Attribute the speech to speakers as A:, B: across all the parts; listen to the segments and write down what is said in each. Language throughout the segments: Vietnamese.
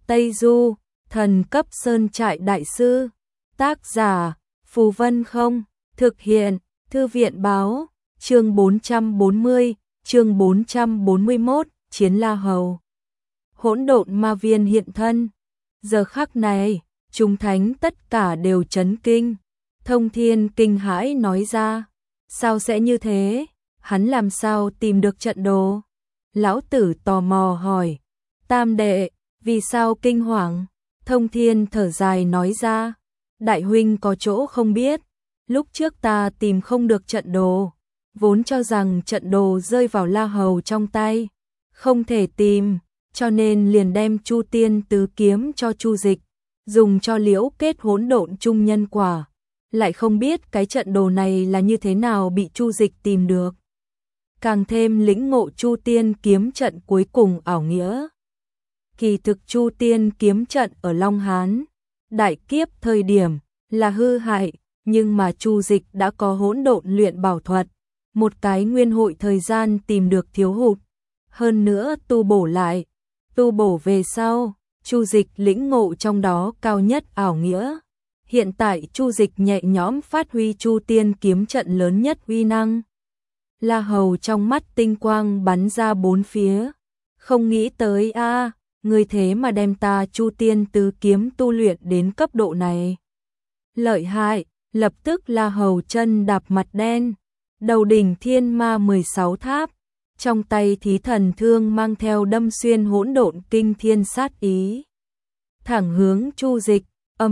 A: Tây Du, thần cấp sơn trại đại sư. Tác giả, Phù Vân không, thực hiện, Thư viện báo, chương 440, chương 441, Chiến La Hầu. Hỗn độn ma viên hiện thân. Giờ khắc này, chúng thánh tất cả đều chấn kinh. Thông Thiên kinh hãi nói ra, sao sẽ như thế? Hắn làm sao tìm được trận đồ? Lão tử tò mò hỏi, Tam đệ, vì sao kinh hoàng? Thông Thiên thở dài nói ra, đại huynh có chỗ không biết, lúc trước ta tìm không được trận đồ, vốn cho rằng trận đồ rơi vào La Hầu trong tay, không thể tìm, cho nên liền đem Chu Tiên tứ kiếm cho Chu Dịch, dùng cho liễu kết hỗn độn chung nhân quả, lại không biết cái trận đồ này là như thế nào bị Chu Dịch tìm được. Càng thêm lĩnh ngộ Chu Tiên kiếm trận cuối cùng ảo nghĩa. Kỳ thực Chu Tiên kiếm trận ở Long Hán, đại kiếp thời điểm là hư hại, nhưng mà Chu Dịch đã có hỗn độn luyện bảo thuật, một cái nguyên hội thời gian tìm được thiếu hụt, hơn nữa tu bổ lại, tu bổ về sau, Chu Dịch lĩnh ngộ trong đó cao nhất ảo nghĩa. Hiện tại Chu Dịch nhẹ nhõm phát huy Chu Tiên kiếm trận lớn nhất uy năng. La Hầu trong mắt tinh quang bắn ra bốn phía, không nghĩ tới a, người thế mà đem ta Chu Tiên tứ kiếm tu luyện đến cấp độ này. Lợi hại, lập tức La Hầu chân đạp mặt đen, đầu đỉnh thiên ma 16 tháp, trong tay thí thần thương mang theo đâm xuyên hỗn độn kinh thiên sát ý. Thẳng hướng Chu Dịch,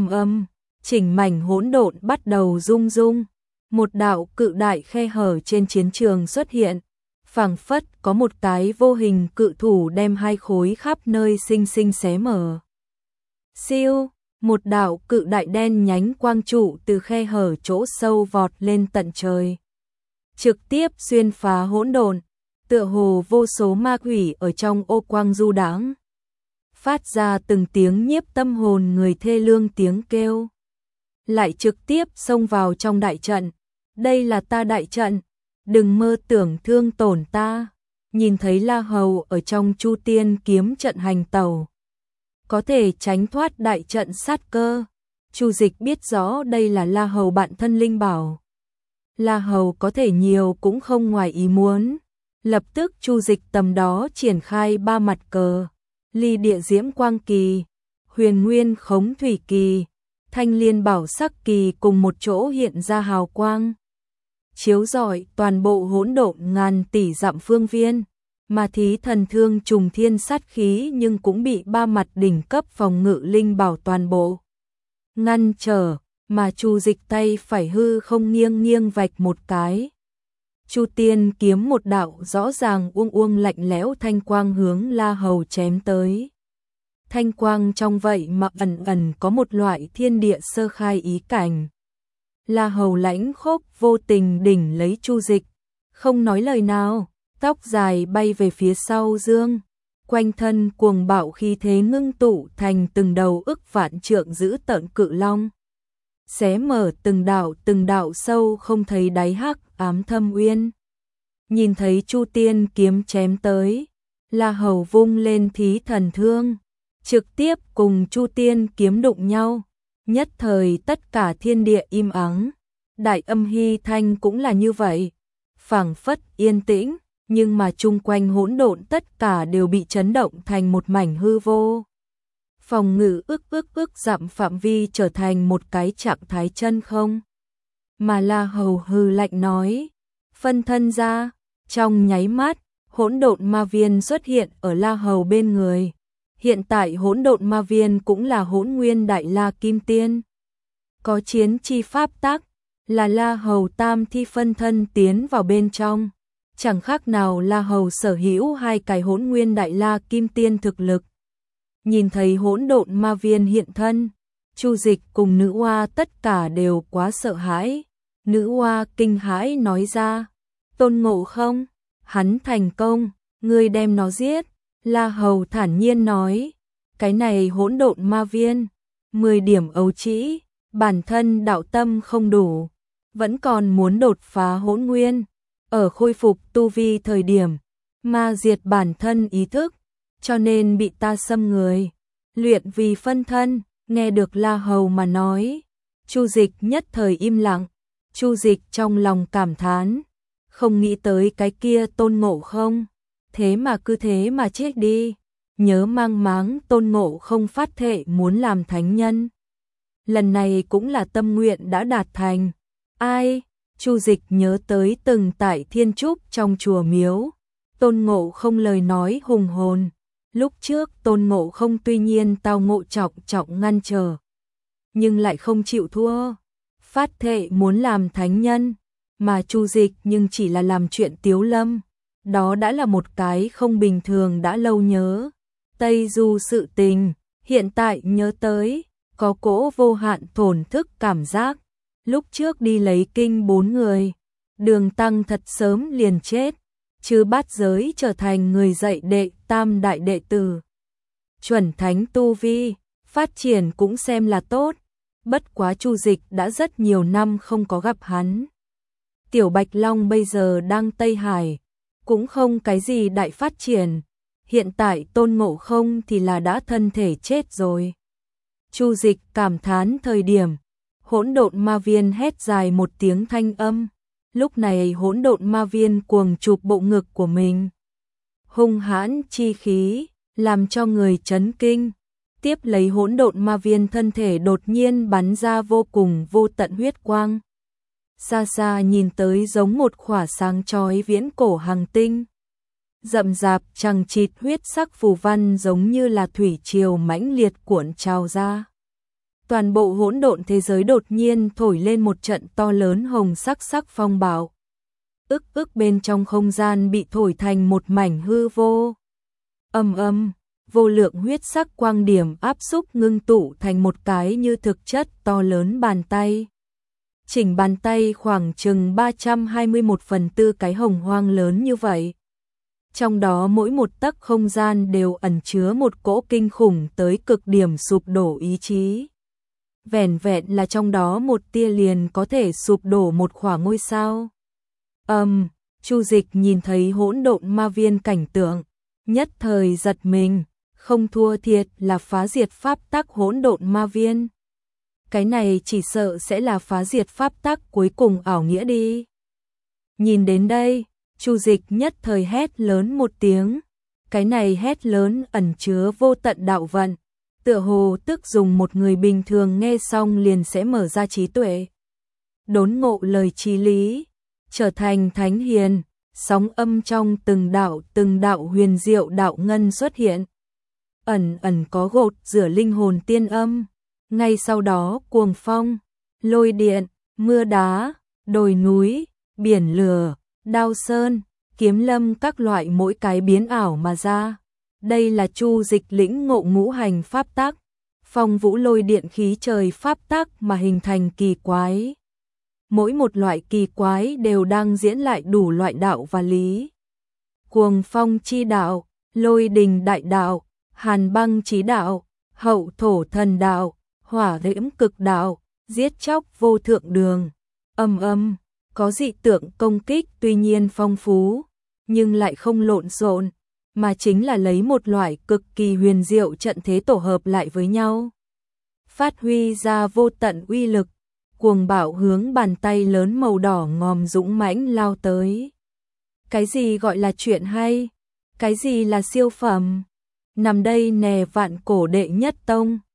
A: chỉnh mảnh hỗn độn bắt đầu rung rung. Một đạo cự đại khe hở trên chiến trường xuất hiện, phảng phất có một cái vô hình cự thủ đem hai khối khắp nơi sinh sinh xé mở. Siêu, một đạo cự đại đen nhánh quang trụ từ khe hở chỗ sâu vọt lên tận trời, trực tiếp xuyên phá hỗn độn, tựa hồ vô số ma quỷ ở trong ô quang du đãng, phát ra từng tiếng nhiếp tâm hồn người thê lương tiếng kêu, lại trực tiếp xông vào trong đại trận. Đây là ta đại trận, đừng mơ tưởng thương tổn ta. Nhìn thấy La Hầu ở trong Chu Tiên kiếm trận hành tẩu, có thể tránh thoát đại trận sát cơ. Chu Dịch biết rõ đây là La Hầu bạn thân linh bảo. La Hầu có thể nhiều cũng không ngoài ý muốn. Lập tức Chu Dịch tầm đó triển khai ba mặt cờ, ly địa diễm quang kỳ, huyền nguyên khống thủy kỳ, thanh liên bảo sắc kỳ cùng một chỗ hiện ra hào quang, chiếu rọi toàn bộ hỗn độn ngàn tỷ dặm phương viên, mà thí thần thương trùng thiên sát khí nhưng cũng bị ba mặt đỉnh cấp phòng ngự linh bảo toàn bộ ngăn trở, mà Chu Dịch tay phải hư không nghiêng nghiêng vạch một cái. Chu Tiên kiếm một đạo rõ ràng uông lạnh lẽo thanh quang hướng La Hầu chém tới. Thanh quang trong vậy mà ẩn ẩn có một loại thiên địa sơ khai ý cảnh. La Hầu lãnh khốc vô tình đỉnh lấy Chu Dịch, không nói lời nào, tóc dài bay về phía sau dương, quanh thân cuồng bạo khí thế ngưng tụ thành từng đầu ức vạn trượng dữ tợn cự long, xé mở từng đạo sâu không thấy đáy hắc ám thâm uyên. Nhìn thấy Chu Tiên kiếm chém tới, La Hầu vung lên thí thần thương, trực tiếp cùng Chu Tiên kiếm đụng nhau. Nhất thời tất cả thiên địa im ắng, đại âm hy thanh cũng là như vậy, phảng phất yên tĩnh, nhưng mà chung quanh hỗn độn tất cả đều bị chấn động thành một mảnh hư vô. Phòng ngự ức dặm phạm vi trở thành một cái trạng thái chân không. Mà La Hầu hừ lạnh nói, phân thân ra, trong nháy mắt, hỗn độn ma viên xuất hiện ở La Hầu bên người. Hiện tại hỗn độn ma viên cũng là hỗn nguyên đại la kim tiên. Có chiến chi pháp tắc, là La Hầu tam thi phân thân tiến vào bên trong. Chẳng khác nào La Hầu sở hữu hai cái hỗn nguyên đại la kim tiên thực lực. Nhìn thấy hỗn độn ma viên hiện thân, Chu Dịch cùng nữ oa tất cả đều quá sợ hãi. Nữ oa kinh hãi nói ra, Tôn Ngộ Không, hắn thành công, ngươi đem nó giết. La Hầu thản nhiên nói, cái này hỗn độn ma viên, 10 điểm ấu trĩ, bản thân đạo tâm không đủ, vẫn còn muốn đột phá hỗn nguyên, ở khôi phục tu vi thời điểm, ma diệt bản thân ý thức, cho nên bị ta xâm người. luyện vì phân thân, nghe được La Hầu mà nói. Chu Dịch nhất thời im lặng, Chu Dịch trong lòng cảm thán, không nghĩ tới cái kia Tôn Ngộ Không, thế mà cứ thế mà chết đi, nhớ mang máng Tôn Ngộ Không phát thệ muốn làm thánh nhân. Lần này cũng là tâm nguyện đã đạt thành. Ai? Chu Dịch nhớ tới từng tại Thiên Trúc trong chùa miếu, Tôn Ngộ Không lời nói hùng hồn. Lúc trước Tôn Ngộ Không tuy nhiên tao ngộ trọng ngăn trở, nhưng lại không chịu thua, phát thệ muốn làm thánh nhân, mà Chu Dịch nhưng chỉ là làm chuyện tiếu lâm, đó đã là một cái không bình thường đã lâu nhớ. Tây Du sự tình, hiện tại nhớ tới, có cỗ vô hạn thổn thức cảm giác. Lúc trước đi lấy kinh 4 người, Đường Tăng thật sớm liền chết, chứ bát giới trở thành người dạy đệ tam đại đệ tử. Chuẩn thánh tu vi, phát triển cũng xem là tốt, bất quá Chu Dịch đã rất nhiều năm không có gặp hắn. Tiểu Bạch Long bây giờ đang Tây Hải, cũng không cái gì đại phát triển, hiện tại Tôn Ngộ Không thì là đã thân thể chết rồi. Chu Dịch cảm thán thời điểm, Hỗn Độn Ma Viên hét dài một tiếng thanh âm. Lúc này Hỗn Độn Ma Viên cuồng chụp bộ ngực của mình. Hung hãn chi khí, làm cho người chấn kinh. Tiếp lấy Hỗn Độn Ma Viên thân thể đột nhiên bắn ra vô cùng vô tận huyết quang. Xa xa nhìn tới giống một khỏa sáng chói viễn cổ hành tinh. Rậm rạp chằng chịt huyết sắc phù văn giống như là thủy triều mãnh liệt cuộn trào ra. Toàn bộ hỗn độn thế giới đột nhiên thổi lên một trận to lớn hồng sắc phong bạo. Ức bên trong không gian bị thổi thành một mảnh hư vô. Vô lượng huyết sắc quang điểm áp xúc ngưng tụ thành một cái như thực chất to lớn bàn tay. Chỉnh bàn tay khoảng chừng 321/4 cái hồng hoang lớn như vậy. Trong đó mỗi một tấc không gian đều ẩn chứa một cỗ kinh khủng tới cực điểm sụp đổ ý chí. Vẻn vẹn là trong đó một tia liền có thể sụp đổ một khỏa ngôi sao. Chu Dịch nhìn thấy hỗn độn ma viên cảnh tượng, nhất thời giật mình, không thua thiệt là phá diệt pháp tắc hỗn độn ma viên. Cái này chỉ sợ sẽ là phá diệt pháp tắc cuối cùng ảo nghĩa đi. Nhìn đến đây, Chu Dịch nhất thời hét lớn một tiếng, cái này hét lớn ẩn chứa vô tận đạo vận, tựa hồ tức dùng một người bình thường nghe xong liền sẽ mở ra trí tuệ. Đốn ngộ lời chí lý, trở thành thánh hiền, sóng âm trong từng đạo huyền diệu đạo ngân xuất hiện. Ẩn có gột rửa linh hồn tiên âm, ngay sau đó cuồng phong, lôi điện, mưa đá, đồi núi, biển lửa, đao sơn, kiếm lâm các loại mỗi cái biến ảo mà ra. Đây là Chu Dịch lĩnh ngộ ngũ hành pháp tắc, phong vũ lôi điện khí trời pháp tắc mà hình thành kỳ quái. Mỗi một loại kỳ quái đều đang diễn lại đủ loại đạo và lý. Cuồng phong chi đạo, lôi đình đại đạo, hàn băng chí đạo, hậu thổ thần đạo, hỏa diễm cực đạo, giết chóc vô thượng đường. Có dị tượng công kích tuy nhiên phong phú, nhưng lại không lộn xộn, mà chính là lấy một loại cực kỳ huyền diệu trận thế tổ hợp lại với nhau. Phát huy ra vô tận uy lực, cuồng bạo hướng bàn tay lớn màu đỏ ngòm dũng mãnh lao tới. Cái gì gọi là chuyện hay? Cái gì là siêu phẩm? Nằm đây nè vạn cổ đệ nhất tông.